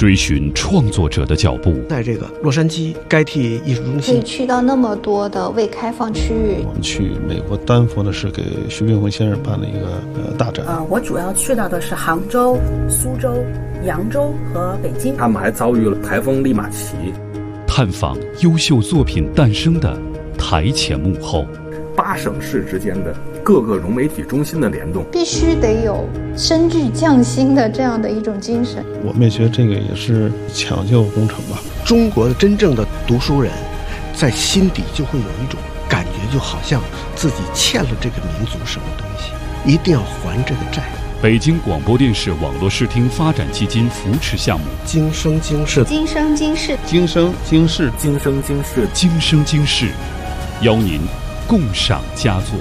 追寻创作者的脚步。 在这个洛杉矶该替艺术中心， 可以去到那么多的未开放区域。 我们去美国丹佛的是给徐冰辉先生办了一个大展。 我主要去到的是杭州、苏州、扬州和北京。 他们还遭遇了台风利马奇。 探访优秀作品诞生的台前幕后 ，8省市之间的各个融媒体中心的联动， 必须得有深具匠心的这样的一种精神。 我们也觉得这个也是抢救工程吧。 中国的真正的读书人在心底就会有一种感觉，就好像自己欠了这个民族什么东西，一定要还这个债。 北京广播电视网络视听发展基金扶持项目， 今生今世， 今生今世， 今生今世， 今生今世， 今生今世，邀您共赏佳作。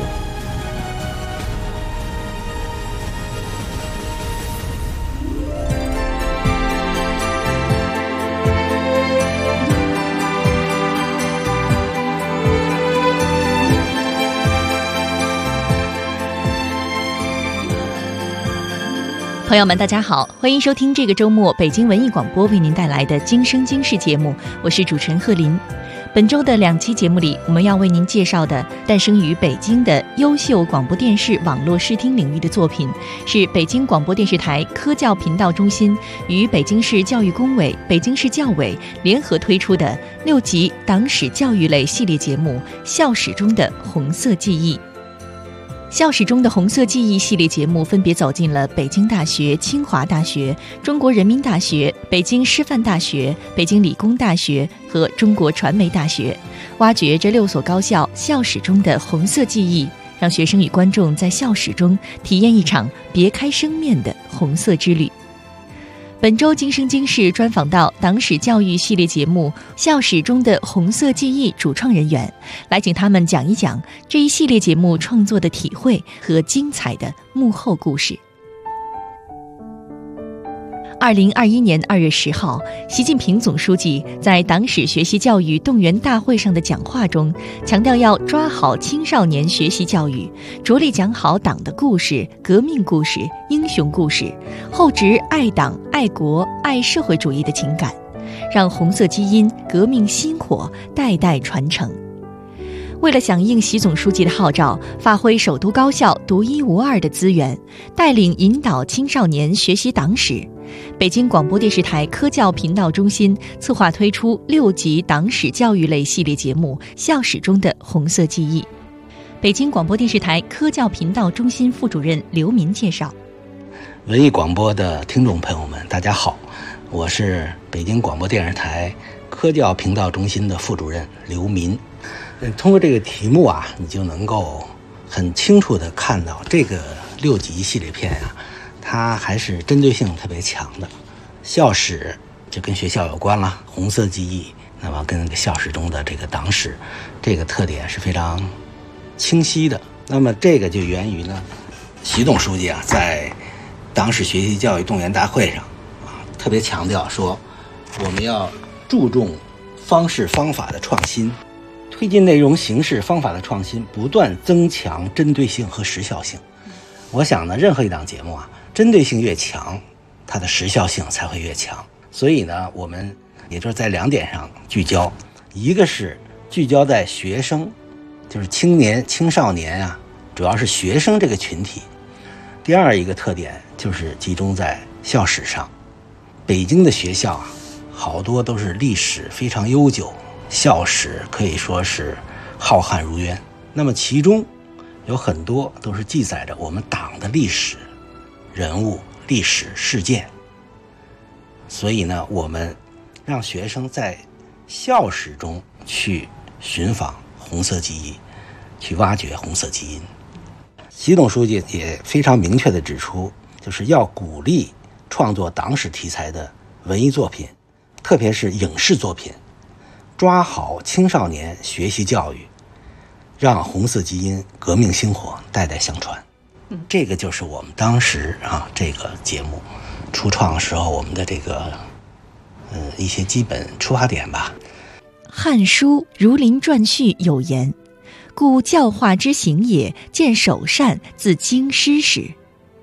朋友们大家好，欢迎收听这个周末北京文艺广播为您带来的今生今世节目，我是主持人贺林。本周的2期节目里，我们要为您介绍的诞生于北京的优秀广播电视网络视听领域的作品，是北京广播电视台科教频道中心与北京市教育工委、北京市教委联合推出的6集党史教育类系列节目《校史中的红色记忆》。校史中的红色记忆系列节目分别走进了北京大学、清华大学、中国人民大学、北京师范大学、北京理工大学和中国传媒大学，挖掘这6所高校校史中的红色记忆，让学生与观众在校史中体验一场别开生面的红色之旅。本周今生今世专访到党史教育系列节目《校史中的红色记忆》主创人员，来请他们讲一讲这一系列节目创作的体会和精彩的幕后故事。2021年2月10号，习近平总书记在党史学习教育动员大会上的讲话中，强调要抓好青少年学习教育，着力讲好党的故事、革命故事、英雄故事，厚植爱党、爱国、爱社会主义的情感，让红色基因、革命薪火代代传承。为了响应习总书记的号召，发挥首都高校独一无二的资源，带领引导青少年学习党史，北京广播电视台科教频道中心策划推出6集党史教育类系列节目《校史中的红色记忆》。北京广播电视台科教频道中心副主任刘民介绍： 文艺广播的听众朋友们，大家好，我是北京广播电视台科教频道中心的副主任刘民。通过这个题目啊，你就能够很清楚地看到这个6集系列片啊，它还是针对性特别强的。校史就跟学校有关了，红色记忆那么跟校史中的这个党史这个特点是非常清晰的。那么这个就源于呢，习总书记啊在党史学习教育动员大会上啊特别强调说，我们要注重方式方法的创新，推进内容形式方法的创新，不断增强针对性和时效性。我想呢，任何一档节目啊，针对性越强，它的时效性才会越强。所以呢，我们也就是在2点上聚焦，一个是聚焦在学生，就是青年青少年啊，主要是学生这个群体。第二一个特点就是集中在校史上。北京的学校啊，好多都是历史非常悠久，校史可以说是浩瀚如渊。那么其中有很多都是记载着我们党的历史人物、历史事件。所以呢，我们让学生在校史中去寻访红色记忆，去挖掘红色基因。习总书记也非常明确地指出，就是要鼓励创作党史题材的文艺作品，特别是影视作品，抓好青少年学习教育，让红色基因、革命薪火代代相传。这个就是我们当时啊这个节目初创时候我们的这个一些基本出发点吧。 汉书《儒林传序》有言：故教化之行也，见首善自经师始。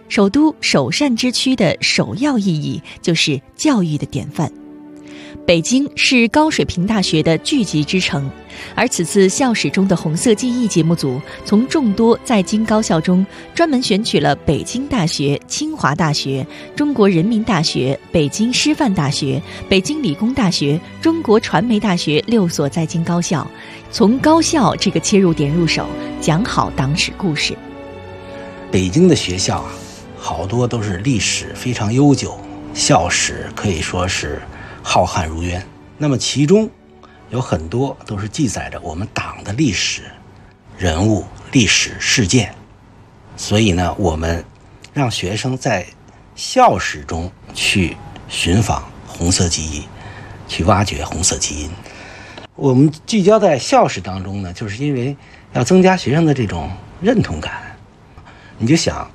首都首善之区的首要意义就是教育的典范。北京是高水平大学的聚集之城，而此次校史中的红色记忆节目组从众多在京高校中专门选取了北京大学、清华大学、中国人民大学、北京师范大学、北京理工大学、中国传媒大学6所在京高校，从高校这个切入点入手，讲好党史故事。 北京的学校啊，好多都是历史非常悠久，校史可以说是浩瀚如渊。那么其中有很多都是记载着我们党的历史人物、历史事件，所以呢，我们让学生在校史中去寻访红色记忆，去挖掘红色基因。我们聚焦在校史当中呢，就是因为要增加学生的这种认同感。你就想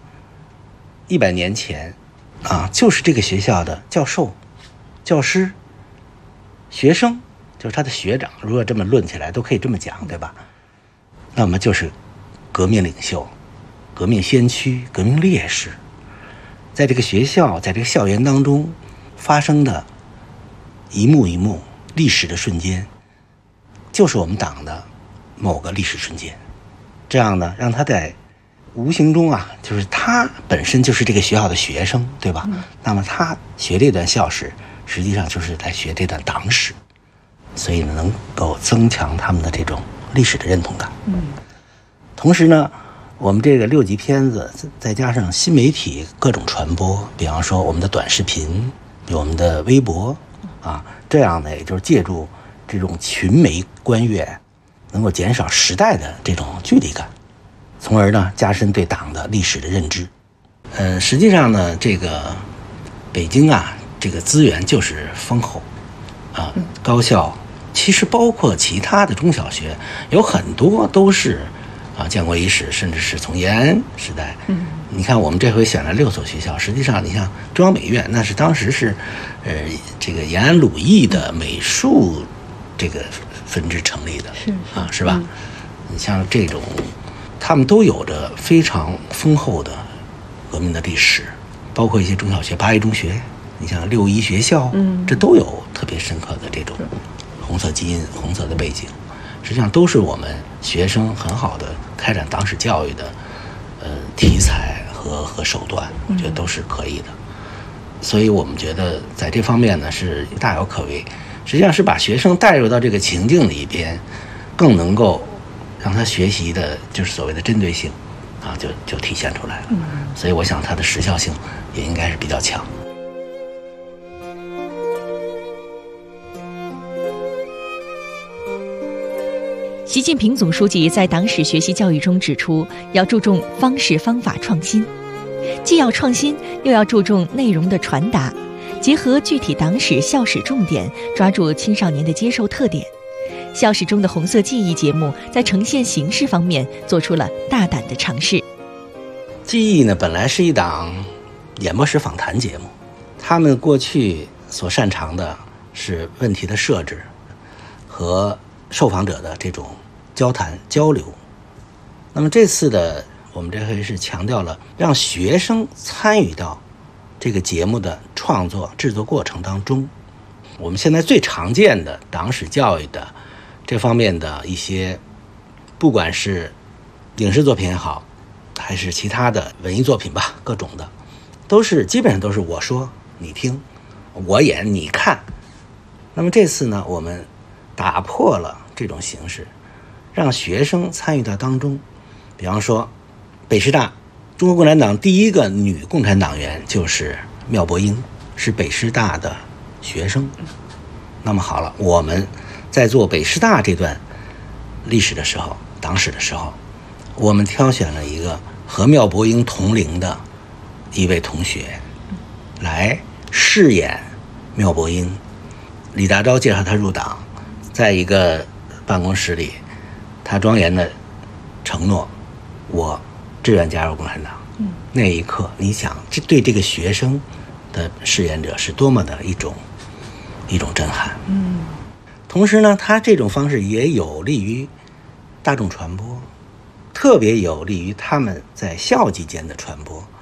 100年前啊，就是这个学校的教授、教师、学生，就是他的学长，如果这么论起来都可以这么讲，对吧？那么就是革命领袖、革命先驱、革命烈士，在这个学校，在这个校园当中发生的一幕一幕历史的瞬间，就是我们党的某个历史瞬间。这样呢，让他在无形中啊，就是他本身就是这个学校的学生，对吧？那么他学这段校史，实际上就是在学这段党史，所以呢，能够增强他们的这种历史的认同感。同时呢，我们这个6集片子再加上新媒体各种传播，比方说我们的短视频，我们的微博啊，这样呢，也就是借助这种群媒观阅，能够减少时代的这种距离感，从而呢加深对党的历史的认知。实际上呢，这个北京啊，这个资源就是丰厚啊，高校其实包括其他的中小学，有很多都是啊建国伊始，甚至是从延安时代。你看我们这回选了6所学校，实际上你像中央美院，那是当时是这个延安鲁艺的美术这个分支成立的，是吧？你像这种，他们都有着非常丰厚的革命的历史，包括一些中小学，8A中学，你像6·1学校，这都有特别深刻的这种红色基因、红色的背景，实际上都是我们学生很好的开展党史教育的题材和手段，我觉得都是可以的。所以我们觉得在这方面呢是大有可为，实际上是把学生带入到这个情境里边，更能够让他学习的就是所谓的针对性啊，就体现出来了。所以我想它的时效性也应该是比较强。 习近平总书记在党史学习教育中指出，要注重方式方法创新，既要创新，又要注重内容的传达，结合具体党史校史重点，抓住青少年的接受特点。校史中的红色记忆节目在呈现形式方面做出了大胆的尝试。 记忆呢，本来是一档演播室访谈节目，他们过去所擅长的是问题的设置和受访者的这种交谈交流。那么这次的我们这回是强调了让学生参与到这个节目的创作制作过程当中。我们现在最常见的党史教育的这方面的一些，不管是影视作品也好，还是其他的文艺作品吧，各种的都是基本上都是我说你听，我演你看。那么这次呢，我们打破了这种形式，让学生参与到当中。比方说北师大中国共产党第一个女共产党员就是廖伯英，是北师大的学生。那么好了，我们在做北师大这段历史的时候，党史的时候，我们挑选了一个和廖伯英同龄的一位同学来饰演廖伯英。李大钊介绍他入党，在一个办公室里，他庄严的承诺我志愿加入共产党。那一刻你想，这对这个学生的饰演者是多么的一种震撼。同时呢，他这种方式也有利于大众传播，特别有利于他们在校际间的传播。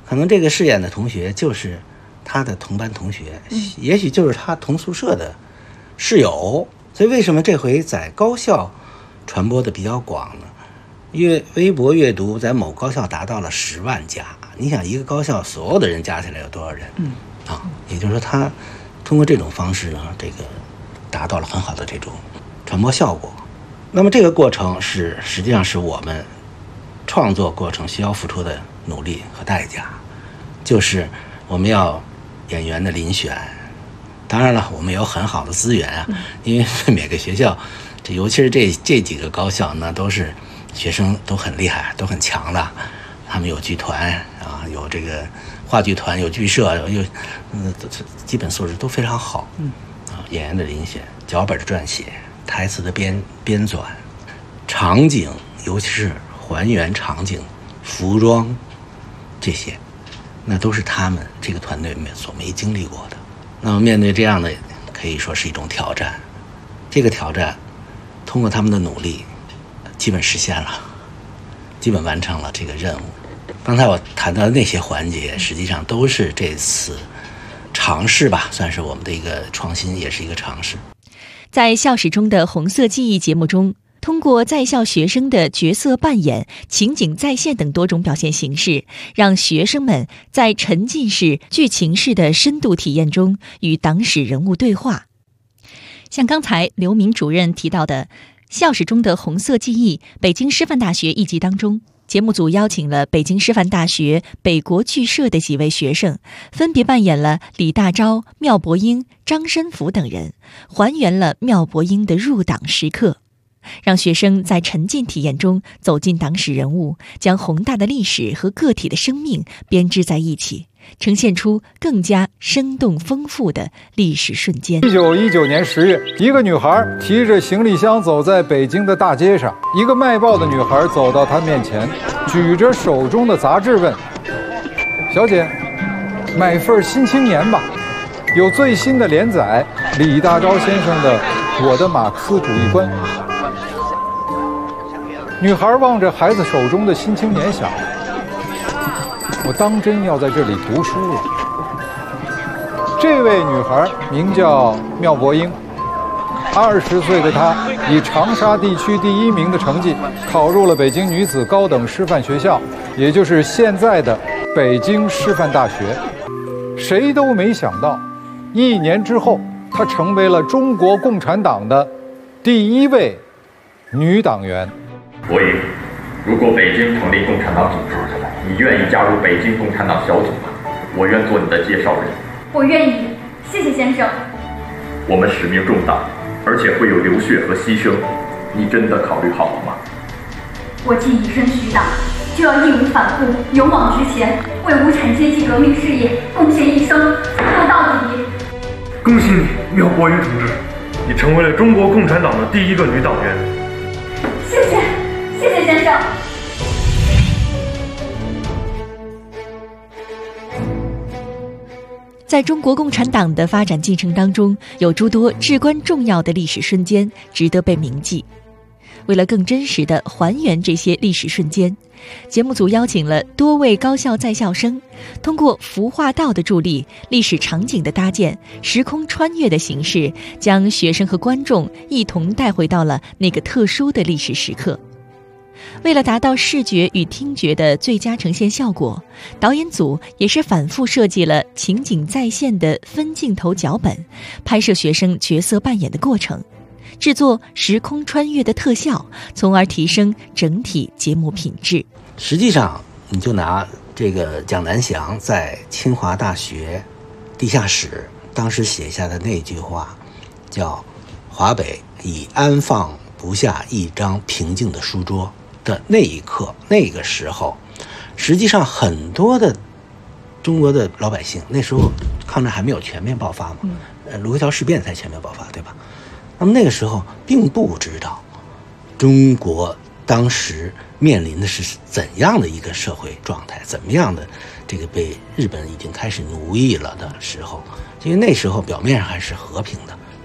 可能这个饰演的同学就是他的同班同学，也许就是他同宿舍的室友。所以为什么这回在高校传播的比较广呢？因为微博阅读在某高校达到了10万加。你想一个高校所有的人加起来有多少人？也就是说他通过这种方式呢，这个达到了很好的这种传播效果。那么这个过程实际上是我们创作过程需要付出的努力和代价，就是我们要演员的遴选。当然了，我们有很好的资源啊，因为每个学校，尤其是这几个高校呢，都是学生都很厉害，都很强的。他们有剧团啊，有这个话剧团，有剧社，基本素质都非常好。演员的遴选、脚本的撰写、台词的编纂、场景，尤其是还原场景、服装这些，那都是他们这个团队所没经历过的。那么面对这样的，可以说是一种挑战。这个挑战通过他们的努力基本实现了，基本完成了这个任务。刚才我谈到的那些环节实际上都是这次尝试吧，算是我们的一个创新，也是一个尝试。 在校史中的红色记忆节目中，通过在校学生的角色扮演、情景再现等多种表现形式，让学生们在沉浸式、剧情式的深度体验中与党史人物对话。像刚才刘明主任提到的校史中的红色记忆北京师范大学一集当中，节目组邀请了北京师范大学北国剧社的几位学生，分别扮演了李大钊、缪伯英、张申府等人，还原了缪伯英的入党时刻，让学生在沉浸体验中走进党史人物，将宏大的历史和个体的生命编织在一起，呈现出更加生动丰富的历史瞬间。 1919年10月，一个女孩提着行李箱走在北京的大街上，一个卖报的女孩走到她面前，举着手中的杂志问：“小姐，买份《新青年》吧，有最新的连载，李大钊先生的《我的马克思主义观》。”女孩望着孩子手中的《新青年》想：我当真要在这里读书了。这位女孩名叫缪伯英，20岁的她以长沙地区第1名的成绩考入了北京女子高等师范学校，也就是现在的北京师范大学。谁都没想到，1年之后，她成为了中国共产党的第1位女党员。 伯英，如果北京成立共产党组织，你愿意加入北京共产党小组吗？我愿做你的介绍人。 我愿意，谢谢先生。 我们使命重大，而且会有流血和牺牲，你真的考虑好了吗？ 我既以身许党，就要义无反顾，勇往直前，为无产阶级革命事业贡献一生，奋斗到底。 恭喜你，缪伯英同志，你成为了中国共产党的第1个女党员。 谢谢，谢谢先生。 在中国共产党的发展进程当中，有诸多至关重要的历史瞬间值得被铭记。为了更真实地还原这些历史瞬间，节目组邀请了多位高校在校生，通过服化道的助力、历史场景的搭建、时空穿越的形式，将学生和观众一同带回到了那个特殊的历史时刻。为了达到视觉与听觉的最佳呈现效果，导演组也是反复设计了情景再现的分镜头脚本，拍摄学生角色扮演的过程，制作时空穿越的特效，从而提升整体节目品质。 实际上，你就拿这个蒋南翔在清华大学地下室当时写下的那句话，叫“华北已安放不下一张平静的书桌”的那一刻，那个时候，实际上很多的中国的老百姓，那时候抗战还没有全面爆发嘛，卢沟桥事变才全面爆发，对吧？那么那个时候并不知道中国当时面临的是怎样的一个社会状态，怎么样的这个被日本已经开始奴役了的时候，因为那时候表面上还是和平的，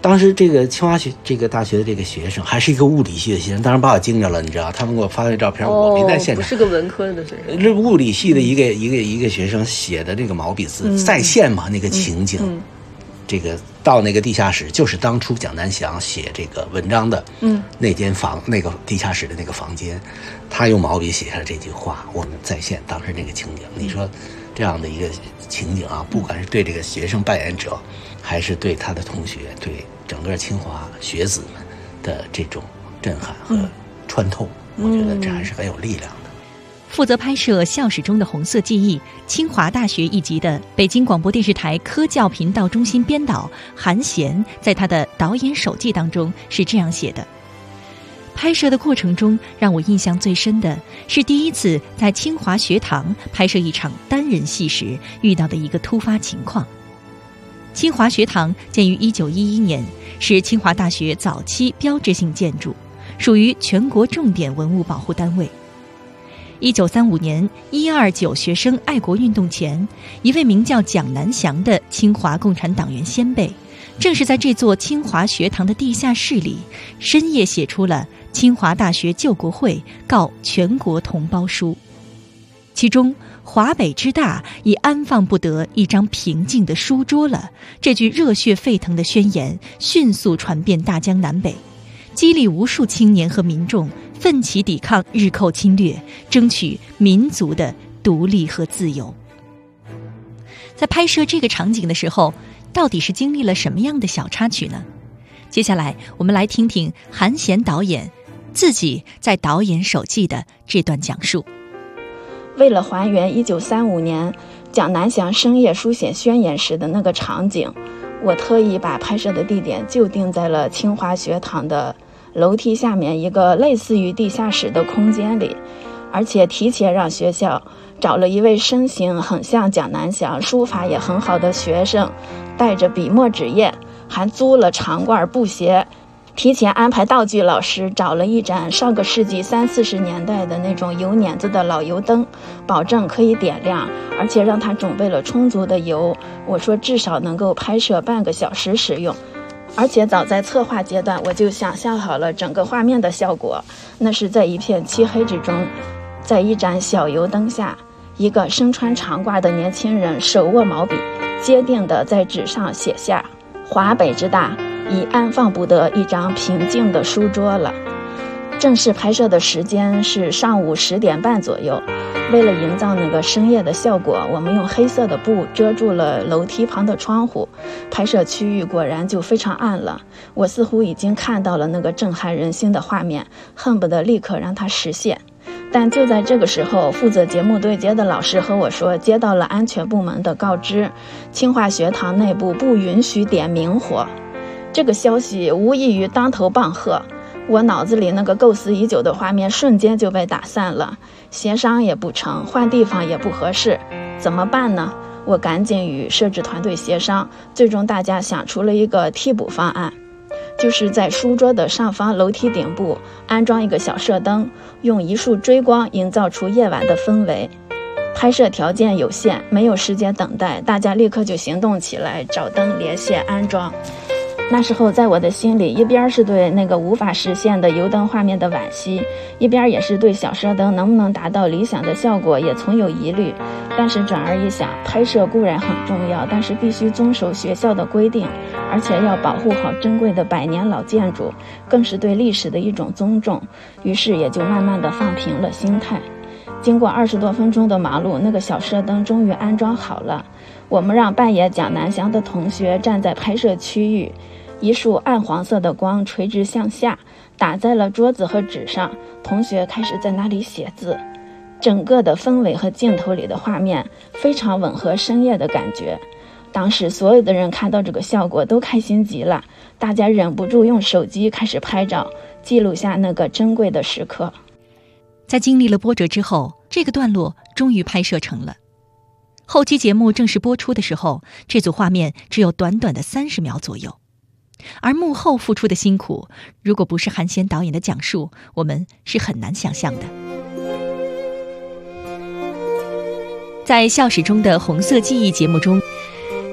当时这个清华大学的这个学生还是一个物理系的学生，当时把我惊着了，你知道，他们给我发的照片，我没在现场。 不是个文科的学生， 这物理系的一个学生写的这个毛笔字，再现嘛那个情景。这个到那个地下室，就是当初蒋南翔写这个文章的那间房，那个地下室的那个房间，他用毛笔写下这句话，我们再现当时那个情景。你说这样的一个情景啊，不管是对这个学生扮演者，还是对他的同学，对整个清华学子们的这种震撼和穿透，我觉得这还是很有力量的。 负责拍摄《校史中的红色记忆》清华大学一集的北京广播电视台科教频道中心编导韩贤，在他的导演手记当中是这样写的：拍摄的过程中，让我印象最深的是第一次在清华学堂拍摄一场单人戏时遇到的一个突发情况。清华学堂建于1911年，是清华大学早期标志性建筑，属于全国重点文物保护单位。1935年129学生爱国运动前，一位名叫蒋南翔的清华共产党员先辈，正是在这座清华学堂的地下室里，深夜写出了清华大学救国会告全国同胞书。其中华北之大已安放不得一张平静的书桌了，这句热血沸腾的宣言迅速传遍大江南北，激励无数青年和民众奋起抵抗日寇侵略，争取民族的独立和自由。在拍摄这个场景的时候，到底是经历了什么样的小插曲呢？接下来我们来听听韩贤导演自己在导演手记的这段讲述。 为了还原1935年蒋南翔深夜书写宣言时的那个场景，我特意把拍摄的地点就定在了清华学堂的楼梯下面一个类似于地下室的空间里，而且提前让学校找了一位身形很像蒋南翔、书法也很好的学生，带着笔墨纸砚，还租了长褂布鞋，提前安排道具老师找了一盏上个世纪30-40年代的那种油碾子的老油灯，保证可以点亮，而且让他准备了充足的油，我说至少能够拍摄半个小时使用。而且早在策划阶段，我就想象好了整个画面的效果，那是在一片漆黑之中，在一盏小油灯下，一个身穿长褂的年轻人手握毛笔，坚定地在纸上写下华北之大已安放不得一张平静的书桌了。正式拍摄的时间是上午10点半左右，为了营造那个深夜的效果，我们用黑色的布遮住了楼梯旁的窗户，拍摄区域果然就非常暗了。我似乎已经看到了那个震撼人心的画面，恨不得立刻让它实现。但就在这个时候，负责节目对接的老师和我说，接到了安全部门的告知，清华学堂内部不允许点明火。这个消息无异于当头棒喝，我脑子里那个构思已久的画面瞬间就被打散了，协商也不成，换地方也不合适，怎么办呢？我赶紧与摄制团队协商，最终大家想出了一个替补方案，就是在书桌的上方楼梯顶部安装一个小射灯，用一束追光营造出夜晚的氛围。拍摄条件有限，没有时间等待，大家立刻就行动起来，找灯连线安装。那时候在我的心里，一边是对那个无法实现的油灯画面的惋惜，一边也是对小射灯能不能达到理想的效果也存有疑虑。但是转而一想，拍摄固然很重要，但是必须遵守学校的规定，而且要保护好珍贵的100年老建筑，更是对历史的一种尊重。于是也就慢慢的放平了心态。经过20多分钟的忙碌，那个小射灯终于安装好了。我们让扮演蒋南翔的同学站在拍摄区域，一束暗黄色的光垂直向下，打在了桌子和纸上，同学开始在那里写字。整个的氛围和镜头里的画面非常吻合深夜的感觉。当时所有的人看到这个效果都开心极了，大家忍不住用手机开始拍照，记录下那个珍贵的时刻。 在经历了波折之后，这个段落终于拍摄成了。后期节目正式播出的时候，这组画面只有短短的30秒左右。而幕后付出的辛苦，如果不是韩贤导演的讲述，我们是很难想象的。在校史中的红色记忆节目中，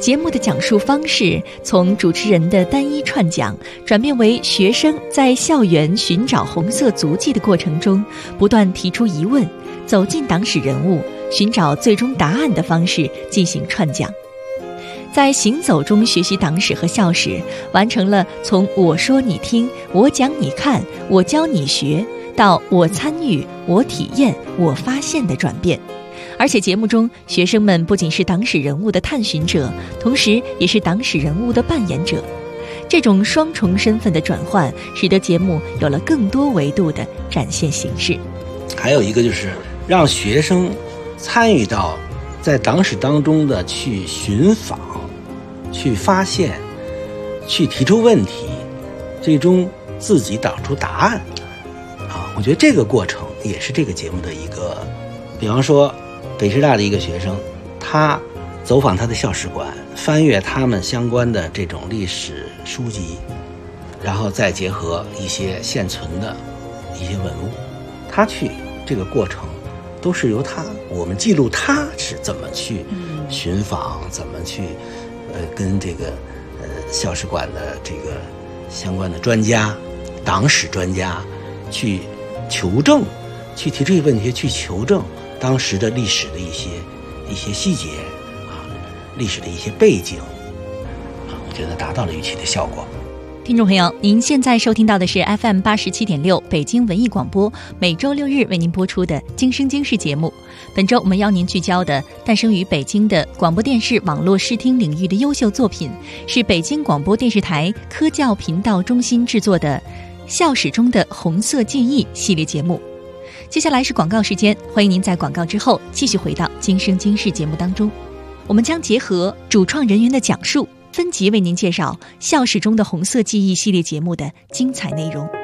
节目的讲述方式从主持人的单一串讲，转变为学生在校园寻找红色足迹的过程中，不断提出疑问，走进党史人物，寻找最终答案的方式进行串讲。在行走中学习党史和校史，完成了从我说你听、我讲你看、我教你学到我参与、我体验、我发现的转变。而且节目中，学生们不仅是党史人物的探寻者，同时也是党史人物的扮演者。这种双重身份的转换，使得节目有了更多维度的展现形式。 还有一个就是让学生参与到在党史当中的去寻访、去发现、去提出问题，最终自己找出答案。我觉得这个过程也是这个节目的一个，比方说北师大的一个学生，他走访他的校史馆，翻阅他们相关的这种历史书籍，然后再结合一些现存的一些文物，他去这个过程都是由我们记录他是怎么去寻访，怎么去跟这个校史馆的这个相关的专家、党史专家去求证，去提出一个问题，去求证当时的历史的一些细节历史的一些背景我觉得达到了预期的效果。 听众朋友，您现在收听到的是 FM 87.6北京文艺广播，每周六日为您播出的《今生今世》节目。本周我们邀您聚焦的诞生于北京的广播电视网络视听领域的优秀作品，是北京广播电视台科教频道中心制作的《校史中的红色记忆》系列节目。接下来是广告时间，欢迎您在广告之后继续回到《今生今世》节目当中。我们将结合主创人员的讲述，分集为您介绍《校史中的红色记忆》系列节目的精彩内容。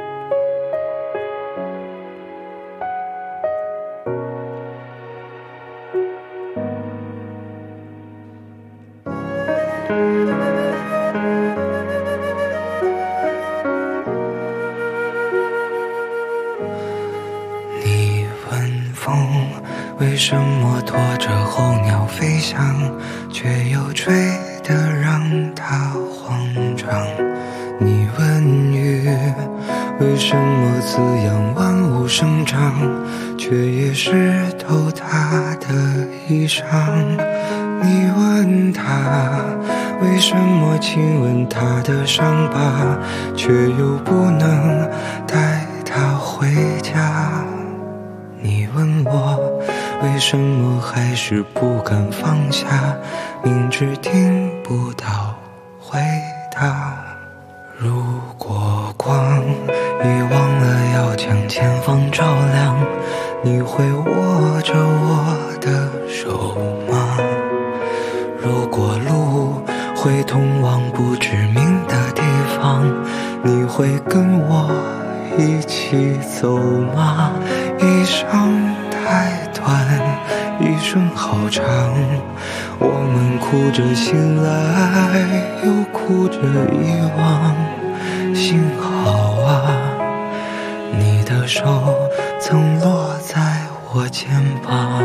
你问风为什么拖着候鸟飞翔，却又吹得让它慌张？你问雨为什么滋养万物生长，却也湿透它的衣裳？你问他为什么亲吻他的伤疤，却又不能带他回家？你问我为什么还是不敢放下，明知听不到回答。如果光已忘了要将前方照亮，你会握着我的手吗？如果路会通往不知名的地方，你会跟我一起走吗？一生太短，一生好长，我们哭着醒来，又哭着遗忘。幸好啊，你的手曾落在我肩膀，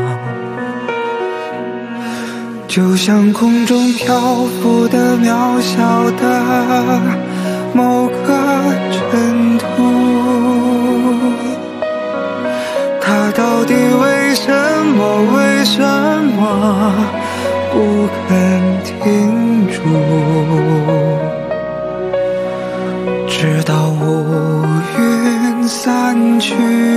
就像空中漂浮的渺小的某个尘土，它到底为什么不肯停住？直到乌云散去，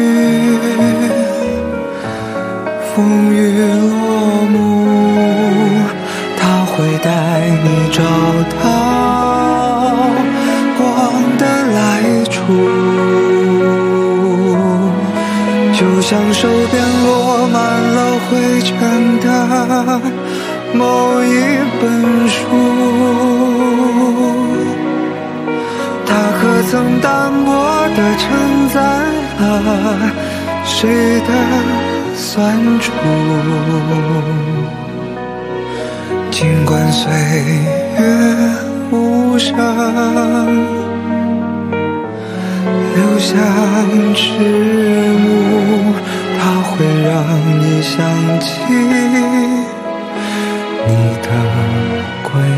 风雨落幕，它会带你找到光的来处，就像手边落满了灰尘的某一本书，它可曾淡薄地承载了谁的酸楚？尽管岁月无声，留下迟暮，它会让你想起你的归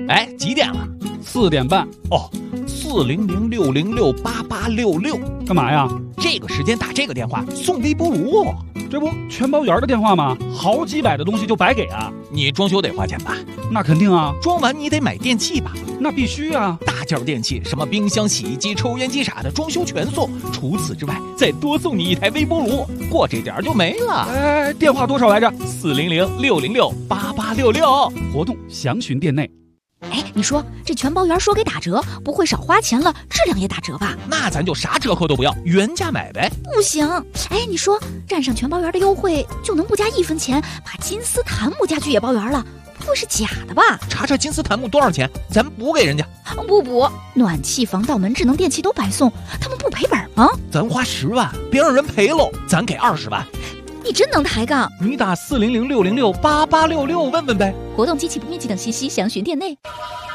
哎，几点了 ？4点半。 哦，400-606-8866， 干嘛呀？ 这个时间打这个电话送微波炉， 这不全包圆的电话吗？好几百的东西就白给啊！ 你装修得花钱吧？ 那肯定啊， 装完你得买电器吧？ 那必须啊， 大件电器，什么冰箱、洗衣机、抽烟机啥的，装修全送。除此之外，再多送你一台微波炉，过这点就没了。 哎，电话多少来着 ？400-606-8866， 活动详询店内。 哎，你说这全包圆说给打折，不会少花钱了，质量也打折吧？ 那咱就啥折扣都不要，原价买呗。 不行，哎，你说占上全包圆的优惠，就能不加1分钱把金丝檀木家具也包圆了？不会是假的吧？ 查查金丝檀木多少钱，咱补给人家。 不补，暖气、防盗门、智能电器都白送，他们不赔本吗？ 咱花10万，别让人赔喽，咱给20万。 你真能抬杠！ 你打400-606-8866问问呗。 活动机器不面积等信息详询店内。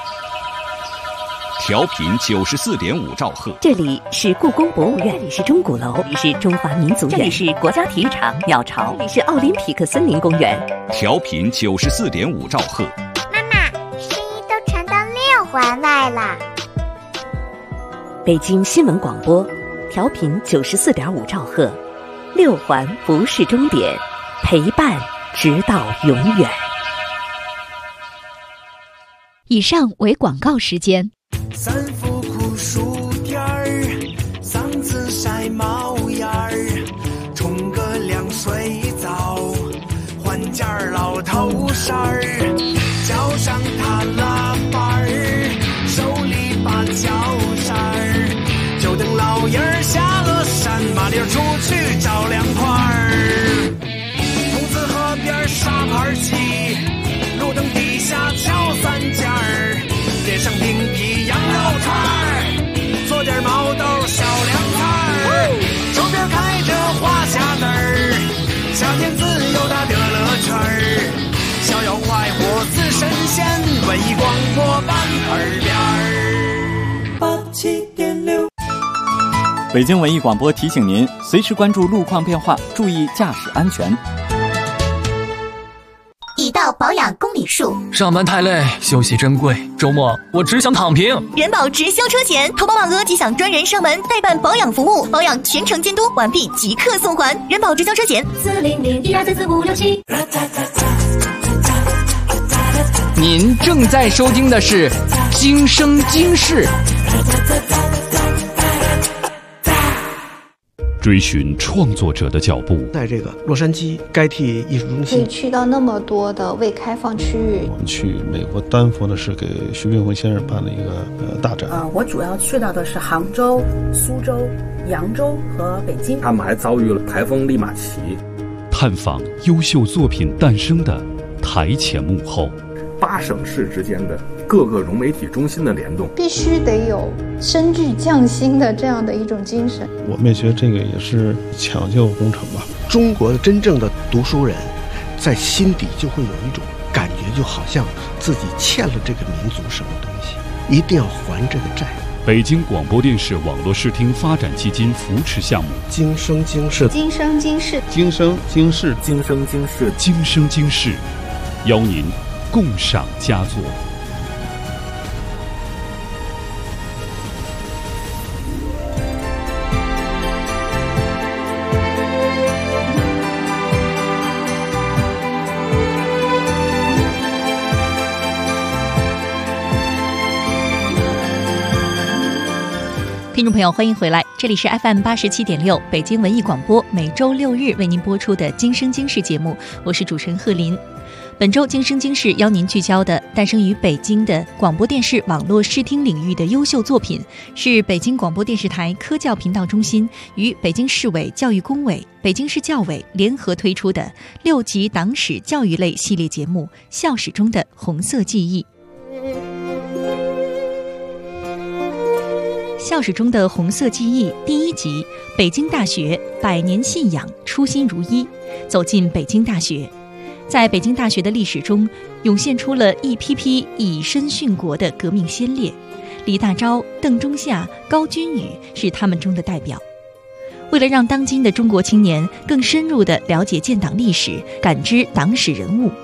调频94.5兆赫， 这里是故宫博物院，这里是钟鼓楼，这里是中华民族园，这里是国家体育场鸟巢，这里是奥林匹克森林公园。 调频94.5兆赫。 妈妈，声音都传到6环外了。 北京新闻广播，调频94.5兆赫，6环不是终点，陪伴直到永远。 以上为广告时间。 3伏酷暑天儿，嗓子晒冒烟儿，冲个凉水澡，换件老头衫儿，脚上踏拉板儿，手里把脚扇儿，就等老爷儿下了山，麻溜出去找凉快儿。筒子河边沙盘棋，路灯底下敲3件儿，街上平皮羊肉串儿，做点毛豆小凉菜儿，周边开着花匣子儿，夏天自由的乐乐圈儿，逍遥快活似神仙，文艺广播办耳边儿。87.6。 北京文艺广播提醒您，随时关注路况变化，注意驾驶安全。 已到保养公里数， 上班太累，休息珍贵，周末我只想躺平。 人保直销车险，投保满额即享专人上门代办保养服务，保养全程监督，完毕即刻送还。人保直销车险400-12344567。 您正在收听的是今生今世。 追寻创作者的脚步， 在这个洛杉矶该替艺术中心， 可以去到那么多的未开放区域。 我们去美国丹佛呢，是给徐冰辉先生办了一个大展。 我主要去到的是杭州、苏州、扬州和北京。 他们还遭遇了台风利马奇， 探访优秀作品诞生的台前幕后 ，8省市之间的各个融媒体中心的联动， 必须得有深具匠心的这样的一种精神。 我们也觉得这个也是抢救工程吧。 中国的真正的读书人，在心底就会有一种感觉，就好像自己欠了这个民族什么东西，一定要还这个债。 北京广播电视网络视听发展基金扶持项目， 今生今世， 今生今世， 今生今世， 今生今世， 今生今世，邀您共赏佳作。 听众朋友，欢迎回来，这里是 FM 87.6北京文艺广播，每周6日为您播出的今生今世节目，我是主持人贺林。本周今生今世邀您聚焦的诞生于北京的广播电视网络视听领域的优秀作品，是北京广播电视台科教频道中心与北京市委教育工委、北京市教委联合推出的6集党史教育类系列节目《校史中的红色记忆》。校史中的红色记忆第1集，北京大学100年信仰，初心如一，走进北京大学。在北京大学的历史中，涌现出了一批批以身殉国的革命先烈，李大钊、邓中夏、高君宇是他们中的代表。为了让当今的中国青年更深入地了解建党历史，感知党史人物，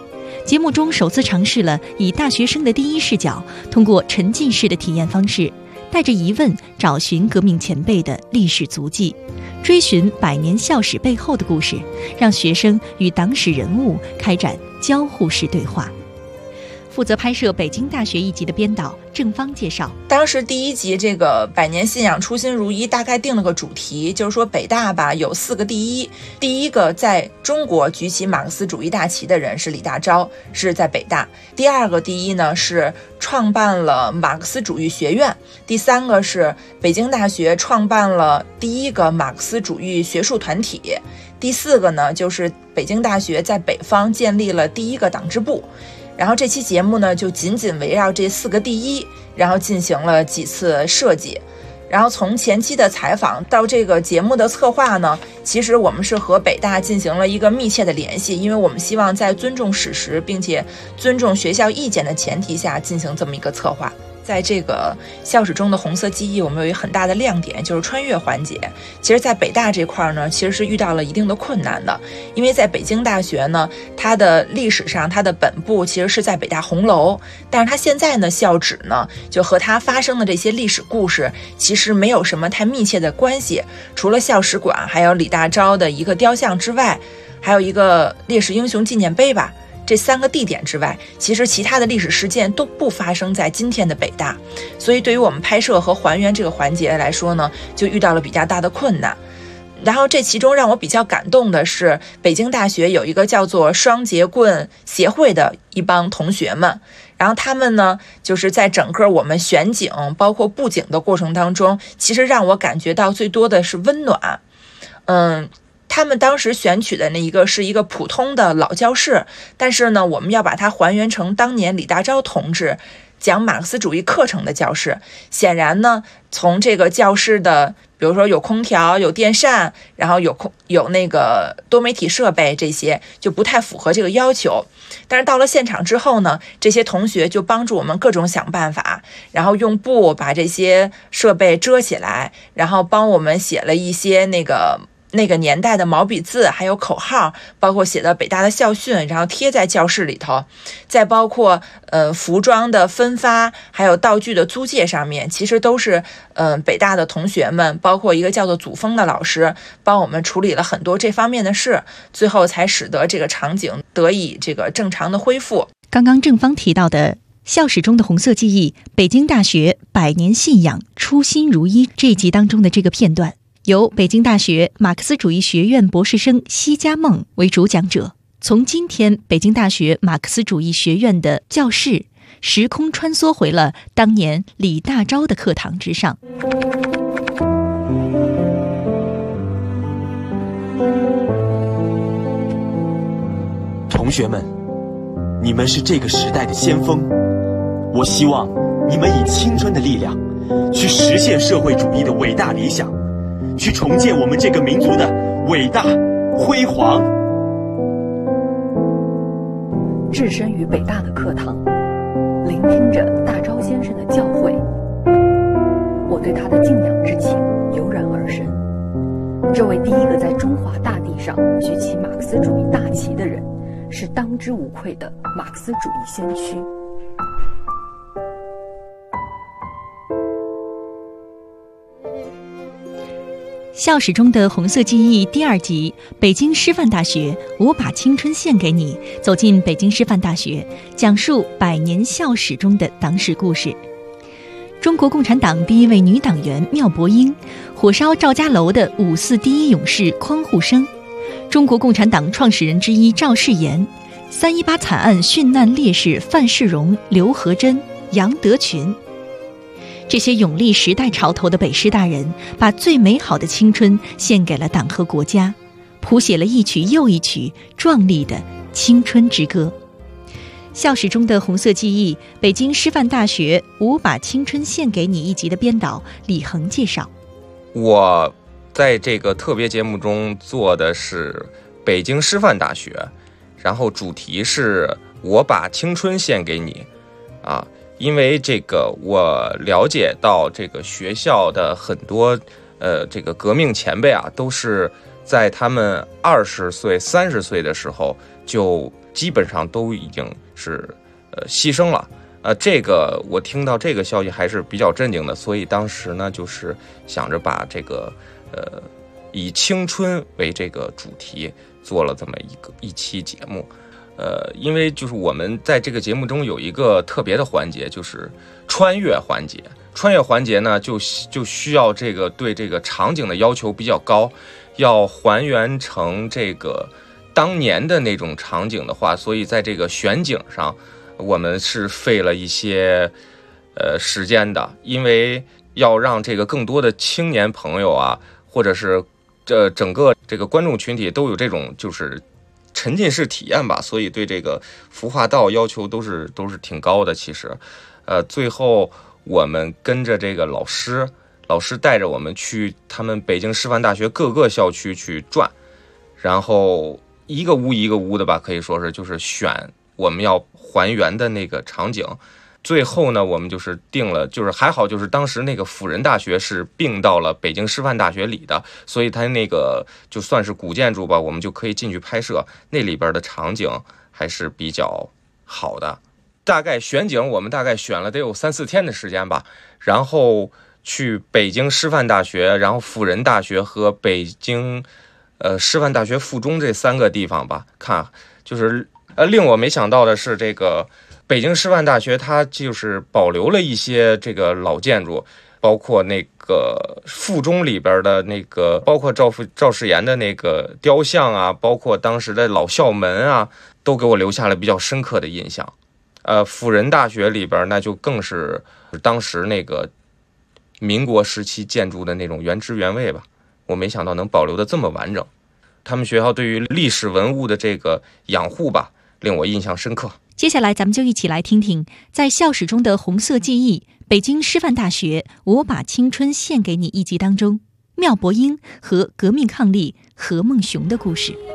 节目中首次尝试了以大学生的第一视角，通过沉浸式的体验方式，带着疑问找寻革命前辈的历史足迹，追寻百年校史背后的故事，让学生与党史人物开展交互式对话。负责拍摄北京大学一集的编导郑芳介绍， 当时第一集这个百年信仰初心如一大概定了个主题，就是说北大吧有4个第一，第一个在中国举起马克思主义大旗的人是李大钊，是在北大。第2个第一呢是创办了马克思主义学院，第3个是北京大学创办了第1个马克思主义学术团体，第4个呢就是北京大学在北方建立了第1个党支部。然后这期节目呢就紧紧围绕这4个第一，然后进行了几次设计。然后从前期的采访到这个节目的策划呢，其实我们是和北大进行了一个密切的联系，因为我们希望在尊重史实并且尊重学校意见的前提下进行这么一个策划。在这个校史中的红色记忆，我们有一个很大的亮点，就是穿越环节。其实在北大这块呢，其实是遇到了一定的困难的，因为在北京大学呢，它的历史上它的本部其实是在北大红楼，但是它现在呢校址呢就和它发生的这些历史故事其实没有什么太密切的关系，除了校史馆还有李大钊的一个雕像之外，还有一个烈士英雄纪念碑吧，这3个地点之外，其实其他的历史事件都不发生在今天的北大，所以对于我们拍摄和还原这个环节来说呢，就遇到了比较大的困难。然后这其中让我比较感动的是，北京大学有一个叫做双节棍协会的一帮同学们，然后他们呢就是在整个我们选景包括布景的过程当中，其实让我感觉到最多的是温暖。他们当时选取的那一个是一个普通的老教室，但是呢我们要把它还原成当年李大钊同志讲马克思主义课程的教室。显然呢从这个教室的比如说有空调有电扇，然后有那个多媒体设备，这些就不太符合这个要求。但是到了现场之后呢，这些同学就帮助我们各种想办法，然后用布把这些设备遮起来，然后帮我们写了一些那个年代的毛笔字还有口号，包括写的北大的校训，然后贴在教室里头。再包括服装的分发还有道具的租借上面，其实都是北大的同学们，包括一个叫做祖峰的老师帮我们处理了很多这方面的事，最后才使得这个场景得以这个正常的恢复。 刚刚郑芳提到的校史中的红色记忆，北京大学百年信仰初心如一这一集当中的这个片段，由北京大学马克思主义学院博士生奚家梦为主讲者，从今天北京大学马克思主义学院的教室时空穿梭回了当年李大钊的课堂之上。 同学们，你们是这个时代的先锋，我希望你们以青春的力量去实现社会主义的伟大理想，去重建我们这个民族的伟大辉煌。 置身于北大的课堂，聆听着大钊先生的教诲，我对他的敬仰之情油然而生。这位第一个在中华大地上举起马克思主义大旗的人，是当之无愧的马克思主义先驱。 校史中的红色记忆第2集，北京师范大学，我把青春献给你，走进北京师范大学，讲述百年校史中的党史故事。中国共产党第1位女党员缪伯英，火烧赵家楼的5·4第一勇士匡互生，中国共产党创始人之一赵世炎，3·18惨案殉难烈士范世荣、刘和珍、杨德群。这些永历时代潮头的北师大人，把最美好的青春献给了党和国家，谱写了一曲又一曲壮丽的青春之歌。校史中的红色记忆，北京师范大学我把青春献给你一集的编导李恒介绍， 我在这个特别节目中做的是北京师范大学，然后主题是我把青春献给你啊。因为这个我了解到这个学校的很多这个革命前辈啊，都是在他们20岁30岁的时候就基本上都已经是牺牲了。这个我听到这个消息还是比较震惊的，所以当时呢就是想着把这个以青春为这个主题做了这么一期节目。因为就是我们在这个节目中有一个特别的环节，就是穿越环节。穿越环节呢就需要这个对这个场景的要求比较高，要还原成这个当年的那种场景的话，所以在这个选景上我们是费了一些时间的，因为要让这个更多的青年朋友啊，或者是整个这个观众群体都有这种就是沉浸式体验吧，所以对这个服化道要求都是挺高的。其实最后我们跟着这个老师带着我们去他们北京师范大学各个校区去转，然后一个屋的吧，可以说是就是选我们要还原的那个场景。最后呢我们就是定了，就是还好就是当时那个辅仁大学是并到了北京师范大学里的，所以它那个就算是古建筑吧，我们就可以进去拍摄，那里边的场景还是比较好的。大概选景我们大概选了得有3-4天的时间吧，然后去北京师范大学，然后辅仁大学和北京师范大学附中这3个地方吧看。就是令我没想到的是，这个北京师范大学它就是保留了一些这个老建筑，包括那个附中里边的那个，包括赵世炎的那个雕像啊，包括当时的老校门啊，都给我留下了比较深刻的印象。辅仁大学里边那就更是当时那个民国时期建筑的那种原汁原味吧，我没想到能保留的这么完整。他们学校对于历史文物的这个养护吧，令我印象深刻。 接下来咱们就一起来听听在校史中的红色记忆，北京师范大学我把青春献给你一集当中，缪伯英和革命伉俪何孟雄的故事。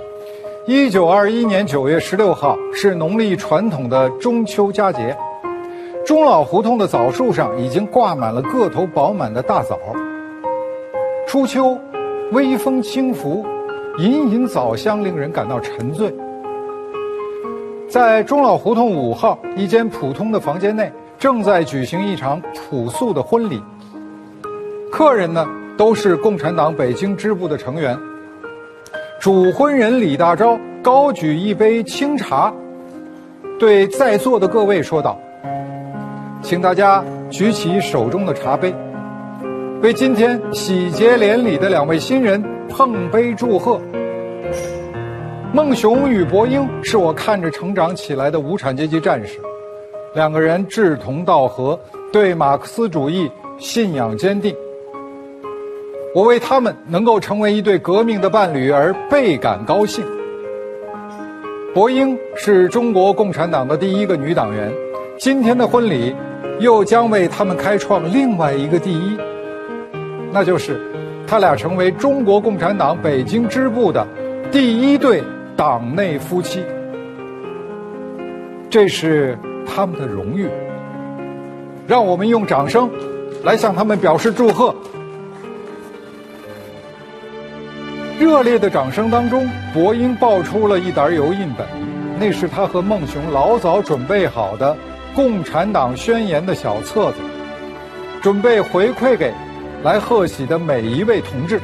1921年9月16号是农历传统的中秋佳节，钟老胡同的枣树上已经挂满了个头饱满的大枣。初秋，微风轻拂，隐隐枣香令人感到沉醉。在钟老胡同5号一间普通的房间内，正在举行一场朴素的婚礼。客人呢，都是共产党北京支部的成员。主婚人李大钊高举一杯清茶，对在座的各位说道：“请大家举起手中的茶杯，为今天喜结连理的2位新人碰杯祝贺。孟雄与伯英是我看着成长起来的无产阶级战士，2个人志同道合，对马克思主义信仰坚定。我为他们能够成为一对革命的伴侣而倍感高兴。伯英是中国共产党的第1个女党员，今天的婚礼又将为他们开创另外一个第一，那就是他俩成为中国共产党北京支部的第1对党内夫妻。这是他们的荣誉，让我们用掌声来向他们表示祝贺。热烈的掌声当中，伯英抱出了一沓油印本，那是他和孟雄老早准备好的共产党宣言的小册子，准备回馈给来贺喜的每一位同志。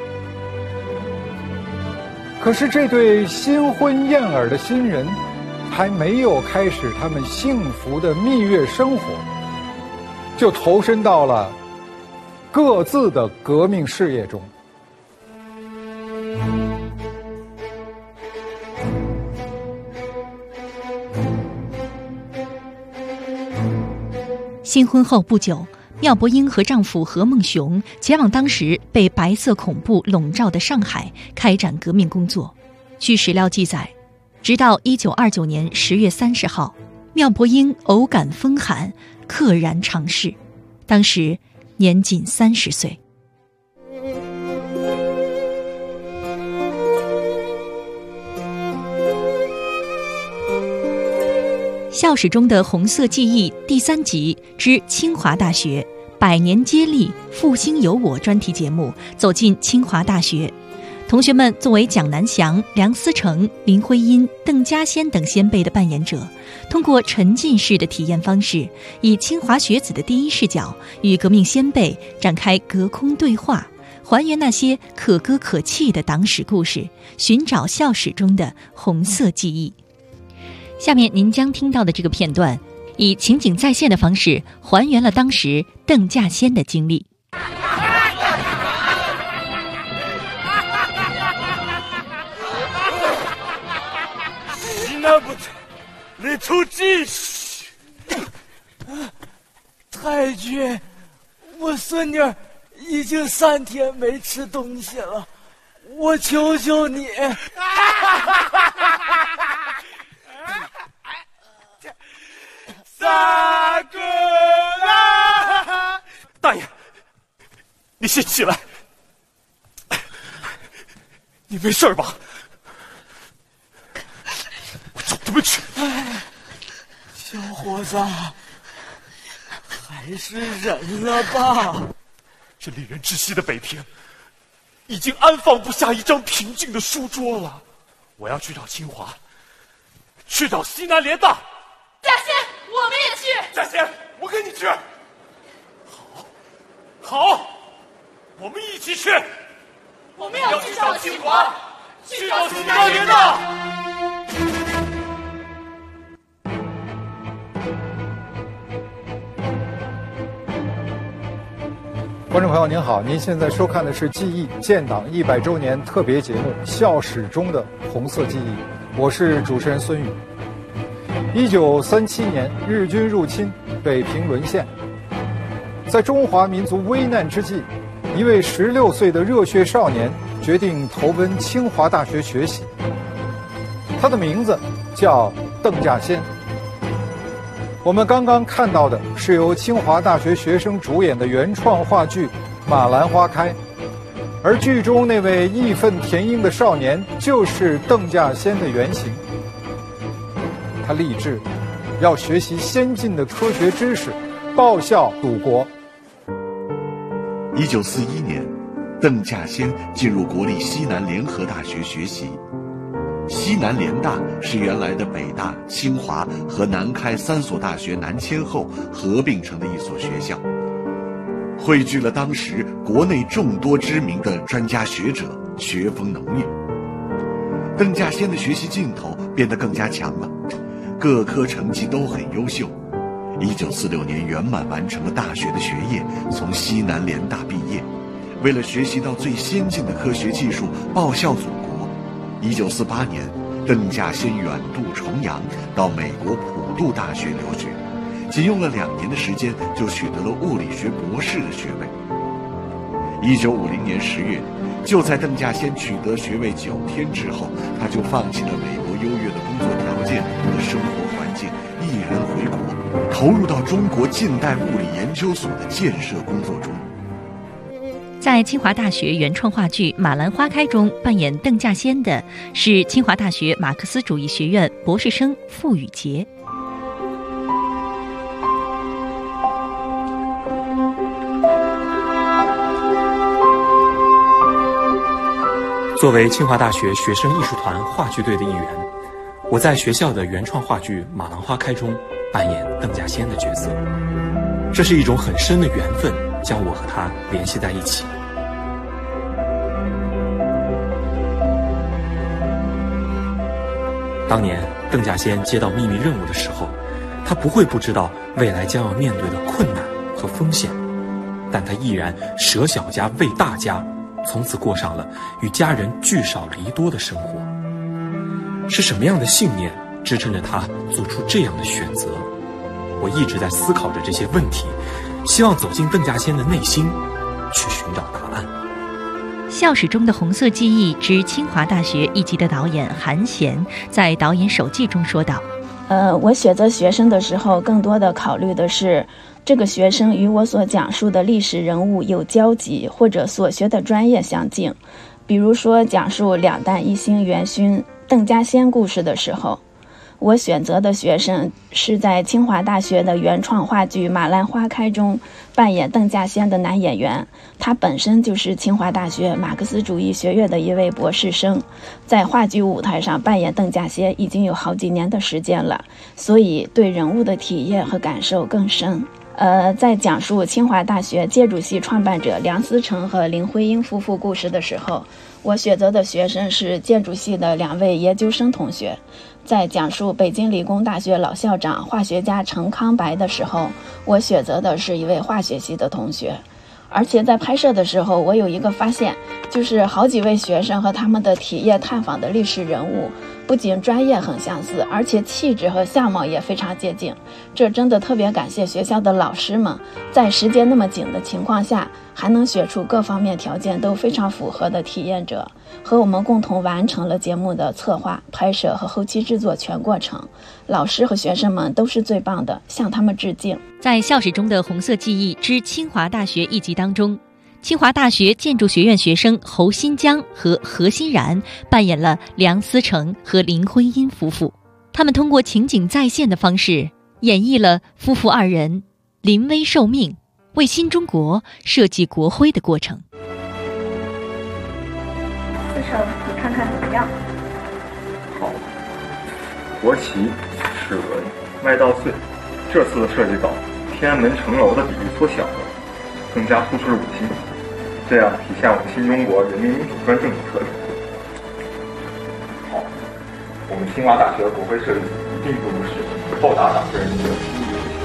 可是这对新婚燕尔的新人还没有开始他们幸福的蜜月生活，就投身到了各自的革命事业中。 新婚后不久，缪伯英和丈夫何孟雄前往当时被白色恐怖笼罩的上海，开展革命工作。据史料记载，直到1929年10月30号，缪伯英偶感风寒，溘然长逝，当时年仅30岁。校史中的红色记忆第3集之清华大学100年接力复兴有我专题节目走进清华大学， 同学们作为蒋南翔、梁思成、林徽因、邓稼先等先辈的扮演者，通过沉浸式的体验方式，以清华学子的第一视角与革命先辈展开隔空对话，还原那些可歌可泣的党史故事，寻找校史中的红色记忆。下面您将听到的这个片段，以情景再现的方式还原了当时邓稼先的经历。 那不得出继续。太君，我孙女已经3天没吃东西了，我求求你。 大哥啊！ 大爷，你先起来。你没事吧？我找他们去。 小伙子，还是忍了吧。 这令人窒息的北平，已经安放不下一张平静的书桌了。我要去找清华，去找西南联大。 稼先，我们也去。 稼先，我跟你去。好，我们一起去。 我们要去找清华，去找西南联大。 观众朋友您好，您现在收看的是记忆建党100周年特别节目《校史中的红色记忆》，我是主持人孙宇。1937年，日军入侵，北平沦陷。在中华民族危难之际，一位16岁的热血少年决定投奔清华大学学习。他的名字叫邓稼先。我们刚刚看到的是由清华大学学生主演的原创话剧《马兰花开》，而剧中那位义愤填膺的少年就是邓稼先的原型。他立志要学习先进的科学知识，报效祖国。 1941年，邓稼先进入国立西南联合大学学习。西南联大是原来的北大、清华和南开3所大学南迁后合并成的一所学校，汇聚了当时国内众多知名的专家学者，学风浓郁。邓稼先的学习劲头变得更加强了，各科成绩都很优秀。1946年圆满完成了大学的学业，从西南联大毕业。为了学习到最先进的科学技术，报效祖国，1948年，邓稼先远渡重洋，到美国普渡大学留学，仅用了2年的时间就取得了物理学博士的学位。1950年10月，就在邓稼先取得学位9天之后，他就放弃了美国优越的工作条件和生活环境，毅然回国，投入到中国近代物理研究所的建设工作中。 在清华大学原创话剧《马兰花开》中扮演邓稼先的是清华大学马克思主义学院博士生傅雨杰。 作为清华大学学生艺术团话剧队的一员，我在学校的原创话剧《马兰花开》中扮演邓稼先的角色。这是一种很深的缘分，将我和他联系在一起。当年邓稼先接到秘密任务的时候，他不会不知道未来将要面对的困难和风险，但他毅然舍小家为大家，从此过上了与家人聚少离多的生活。是什么样的信念支撑着他做出这样的选择？我一直在思考着这些问题，希望走进邓稼先的内心，去寻找答案。 校史中的红色记忆之清华大学一集的导演韩贤在导演手记中说道： 我选择学生的时候，更多的考虑的是这个学生与我所讲述的历史人物有交集，或者所学的专业相近。比如说讲述2弹1星元勋邓稼先故事的时候， 我选择的学生是在清华大学的原创话剧《马兰花开》中扮演邓稼先的男演员，他本身就是清华大学马克思主义学院的一位博士生，在话剧舞台上扮演邓稼先已经有好几年的时间了，所以对人物的体验和感受更深。在讲述清华大学建筑系创办者梁思成和林徽因夫妇故事的时候，我选择的学生是建筑系的2位研究生同学。在讲述北京理工大学老校长化学家陈康白的时候，我选择的是一位化学系的同学。而且在拍摄的时候，我有一个发现，就是好几位学生和他们的体验探访的历史人物不仅专业很相似，而且气质和相貌也非常接近。这真的特别感谢学校的老师们，在时间那么紧的情况下，还能选出各方面条件都非常符合的体验者，和我们共同完成了节目的策划、拍摄和后期制作全过程。老师和学生们都是最棒的，向他们致敬。 在校史中的红色记忆之清华大学一集当中，清华大学建筑学院学生侯新江和何欣然扮演了梁思成和林徽因夫妇，他们通过情景再现的方式演绎了夫妇2人临危受命为新中国设计国徽的过程。 思成，你看看怎么样？ 好，国旗、齿轮、麦稻穗，这次的设计稿，天安门城楼的比例缩小了，更加突出了5星，这样体现我们新中国人民民主专政的特点。好，我们清华大学的国徽设计一定不如是报答党和人民的心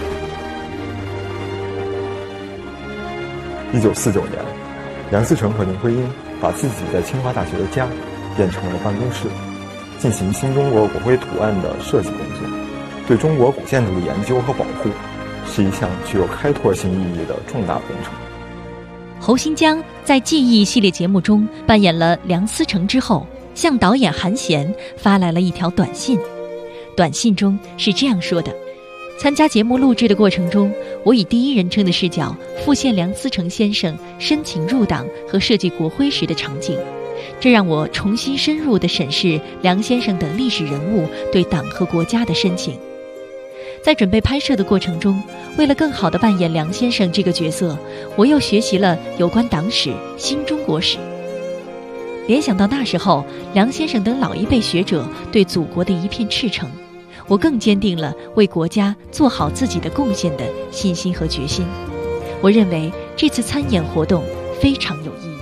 意。1949年，梁思成和林徽因把自己在清华大学的家变成了办公室，进行新中国国徽图案的设计工作。对中国古建筑的研究和保护，是一项具有开拓性意义的重大工程。 侯新江在记忆系列节目中扮演了梁思成之后，向导演韩贤发来了一条短信。短信中是这样说的：参加节目录制的过程中，我以第一人称的视角复现梁思成先生申请入党和设计国徽时的场景，这让我重新深入地审视梁先生等历史人物对党和国家的深情。在准备拍摄的过程中，为了更好地扮演梁先生这个角色，我又学习了有关党史、新中国史。联想到那时候梁先生等老一辈学者对祖国的一片赤诚，我更坚定了为国家做好自己的贡献的信心和决心。我认为这次参演活动非常有意义。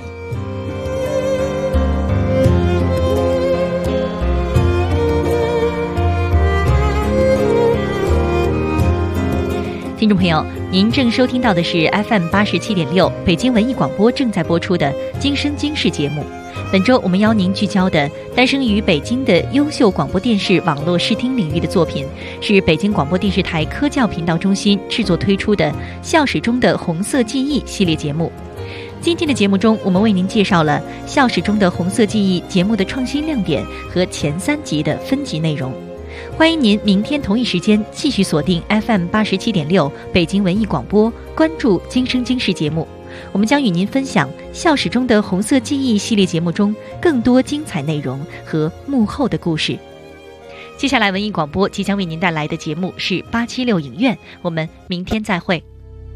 听众朋友，您正收听到的是 FM 87.6北京文艺广播正在播出的《今生今世》节目。本周我们邀您聚焦的诞生于北京的优秀广播电视网络视听领域的作品，是北京广播电视台科教频道中心制作推出的《校史中的红色记忆》系列节目。今天的节目中，我们为您介绍了《校史中的红色记忆》节目的创新亮点和前3集的分集内容。欢迎您明天同一时间继续锁定 FM 87.6北京文艺广播，关注《今生今世》节目。我们将与您分享《校史中的红色记忆》系列节目中更多精彩内容和幕后的故事。接下来，文艺广播即将为您带来的节目是876影院，我们明天再会。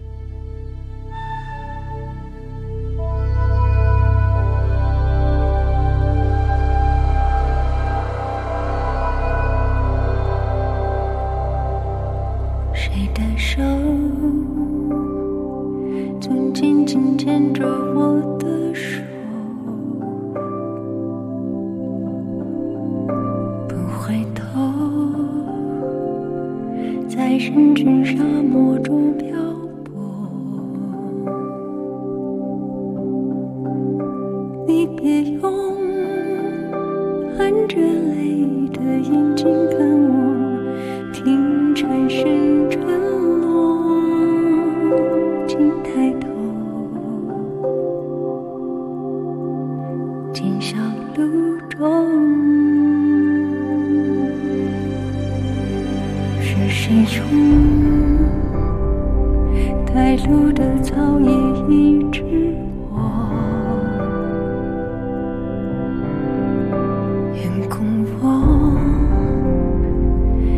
谁的手总紧紧牵着我的手，不回头，在人群沙漠中漂泊。你别用含着泪的眼睛看我，听蝉声沉落，请抬头，见小路中是谁种带路的草叶一直过，眼空我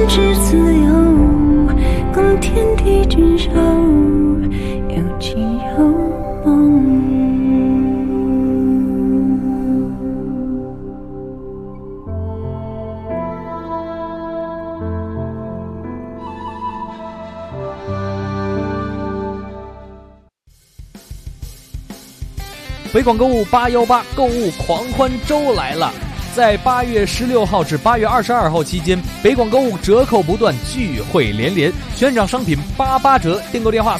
之自由，共天地之手，有情有梦。 北广购物818购物狂欢周来了！在8月16号至8月22号期间，北广购物折扣不断，聚会连连，悬赏商品88折。订购电话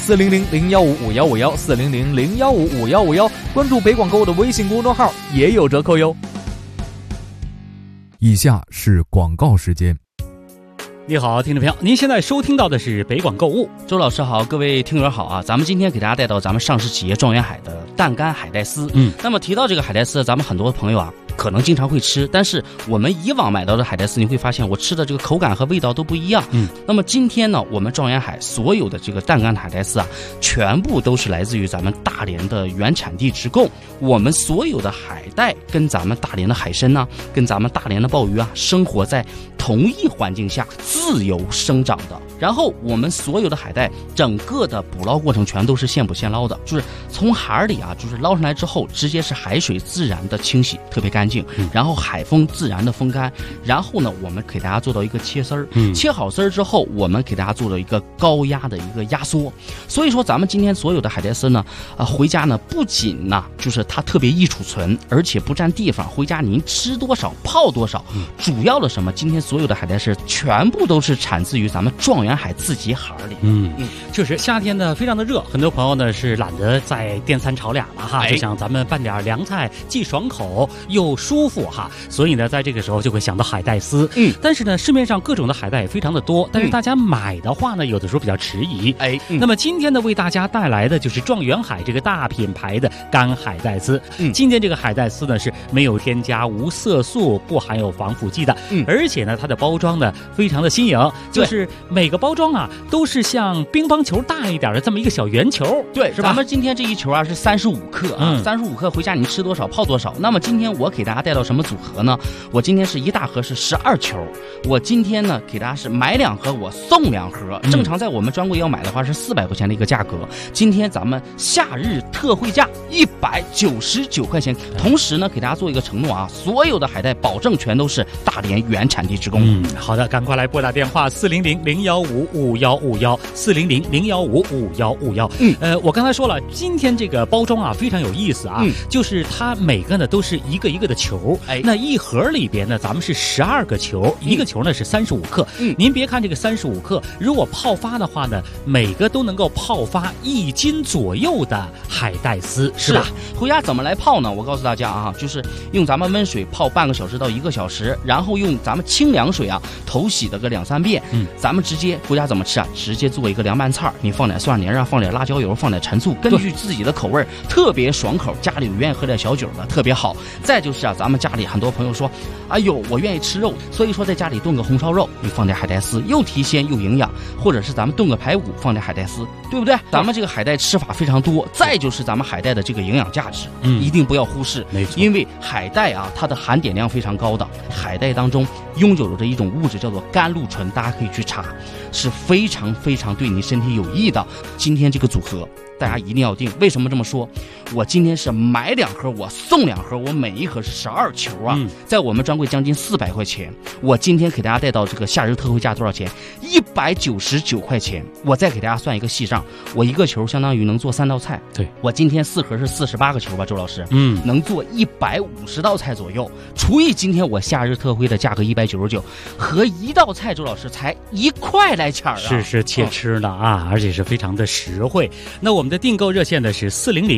400-015-5151，400-015-5151，关注北广购物的微信公众号也有折扣哟。 以下是广告时间。 你好，听众朋友，您现在收听到的是北广购物。 周老师好，各位听友好啊！咱们今天给大家带到咱们上市企业状元海的蛋干海带丝。那么提到这个海带丝，咱们很多朋友啊可能经常会吃，但是我们以往买到的海带丝，你会发现我吃的这个口感和味道都不一样。那么今天呢，我们状元海所有的这个蛋干海带丝啊，全部都是来自于咱们大连的原产地直供。我们所有的海带跟咱们大连的海参呢，跟咱们大连的鲍鱼啊，生活在同一环境下自由生长的。然后我们所有的海带，整个的捕捞过程全都是现捕现捞的，就是从海里啊，就是捞上来之后，直接是海水自然的清洗，特别干净，然后海风自然的风干，然后呢，我们给大家做到一个切丝儿，切好丝儿之后，我们给大家做到一个高压的一个压缩。所以说，咱们今天所有的海带丝呢，回家呢，不仅呢就是它特别易储存，而且不占地方，回家您吃多少泡多少。主要的什么？今天所有的海带丝全部都是产自于咱们状元海自己海里。 确实，夏天呢非常的热，很多朋友呢是懒得在电餐炒俩了哈，就想咱们拌点凉菜，既爽口又舒服哈，所以呢，在这个时候就会想到海带丝。但是呢，市面上各种的海带也非常的多，但是大家买的话呢，有的时候比较迟疑。那么今天呢，为大家带来的就是状元海这个大品牌的干海带丝。今天这个海带丝呢是没有添加、无色素、不含有防腐剂的，而且呢，它的包装呢非常的新颖，就是每个包装啊都是像乒乓球大一点的这么一个小圆球， 对， 是吧？ 咱们今天这一球啊是35克啊，35克回家你吃多少泡多少。那么今天我给大家带到什么组合呢？我今天是一大盒是12球，我今天呢给大家是买2盒我送2盒，正常在我们专柜要买的话是400块钱的一个价格，今天咱们夏日特惠价199块钱。同时呢，给大家做一个承诺啊，所有的海带保证全都是大连原产地直供。 好的，赶快来拨打电话400-015-5151，400-015-5151。我刚才说了，今天这个包装啊非常有意思啊，就是它每个呢都是一个一个的球，那一盒里边呢咱们是12个球，一个球呢是35克。您别看这个35克，如果泡发的话呢，每个都能够泡发1斤左右的海带丝，是吧？ 回家怎么来泡呢？我告诉大家啊，就是用咱们温水泡半个小时到1个小时，然后用咱们清凉水啊头洗的个2-3遍。咱们直接回家怎么吃啊？直接做一个凉拌菜，你放点蒜泥啊，放点辣椒油，放点陈醋，根据自己的口味，特别爽口。家里有愿意喝点小酒的，特别好。再就是啊，咱们家里很多朋友说，哎呦，我愿意吃肉，所以说在家里炖个红烧肉，你放点海带丝，又提鲜又营养。或者是咱们炖个排骨，放点海带丝，对不对？咱们这个海带吃法非常多。再就是咱们海带的这个营养价值，一定不要忽视。 没错， 因为海带啊，它的含碘量非常高的，海带当中拥有着一种物质叫做甘露醇，大家可以去查，是非常非常对你身体有益的。今天这个组合大家一定要定。为什么这么说？我今天是买2盒我送2盒，我每一盒是12球啊，在我们专柜将近400块钱。我今天给大家带到这个夏日特惠价多少钱？199块钱。我再给大家算一个细账，我一个球相当于能做3道菜。 对， 我今天4盒是48个球吧，周老师，能做150道菜左右。除以今天我夏日特惠的价格199，和1道菜周老师才1块来钱啊！ 是切吃的啊，而且是非常的实惠。那我们的订购热线呢是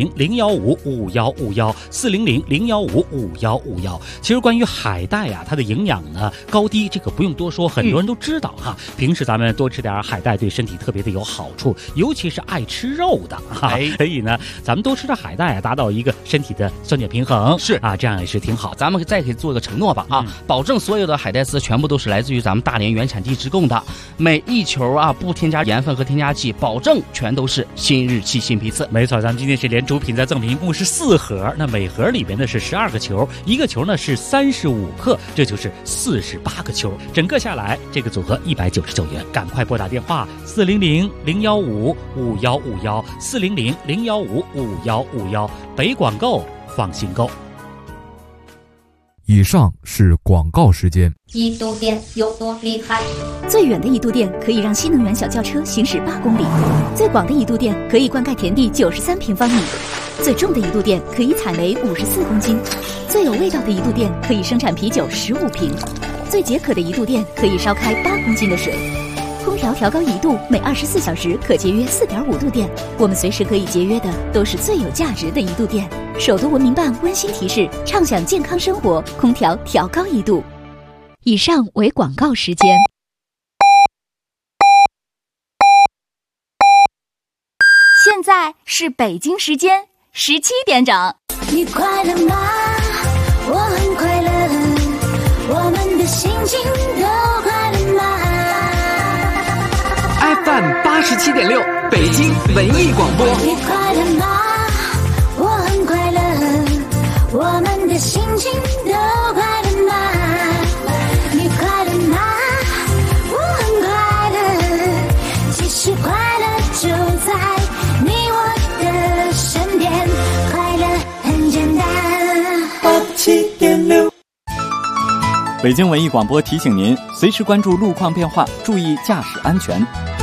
400-015-5151，400-015-5151。其实关于海带啊，它的营养呢高低这个不用多说，很多人都知道哈。平时咱们多吃点海带对身体特别的有好处，尤其是爱吃肉的哈。所以呢，咱们多吃点海带啊，达到一个身体的酸碱平衡，是啊，这样也是挺好。 咱们再可以做一个承诺吧啊，保证所有的海带丝全部都是来自于咱们大连原产地直供的，每一球啊不添加盐分和添加剂，保证全都是新日期新批次。 没错，咱们今天是连主品再赠品，一共是4盒，那每盒里边呢是12个球， 一个球呢是35克，这就是48个球，整个下来这个组合199元。赶快拨打电话400-015-5151，400-015-5151，北广购，放心购。 以上是广告时间。 一度电有多厉害？ 最远的一度电可以让新能源小轿车行驶8公里，最广的一度电可以灌溉田地93平方米，最重的一度电可以采煤54公斤，最有味道的一度电可以生产啤酒15瓶，最解渴的一度电可以烧开8公斤的水。空调调高1度，每24小时可节约4.5度电。我们随时可以节约的都是最有价值的一度电。首都文明办温馨提示：畅享健康生活，空调调高1度。以上为广告时间。 现在是北京时间17点整。 你快乐吗？我很快乐，我们的心情都快乐吗 ？FM 87.6，北京文艺广播。 你快乐吗？我很快乐，我们的心情都快乐吗？你快乐吗？我很快乐，其实快乐就在你我的身边，快乐很简单。 87.6。北京文艺广播提醒您，随时关注路况变化，注意驾驶安全。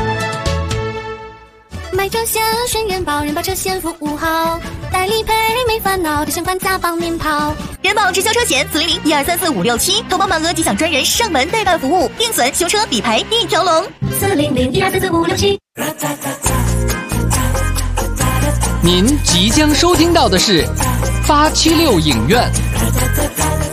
买车险选人保，人保车险服务好，代理赔没烦恼，提前还价帮您跑。 人保直销车险400-1234567，投保满额即享专人上门代办服务，定损、修车、理赔一条龙。 400-1234567。 您即将收听到的是876影院。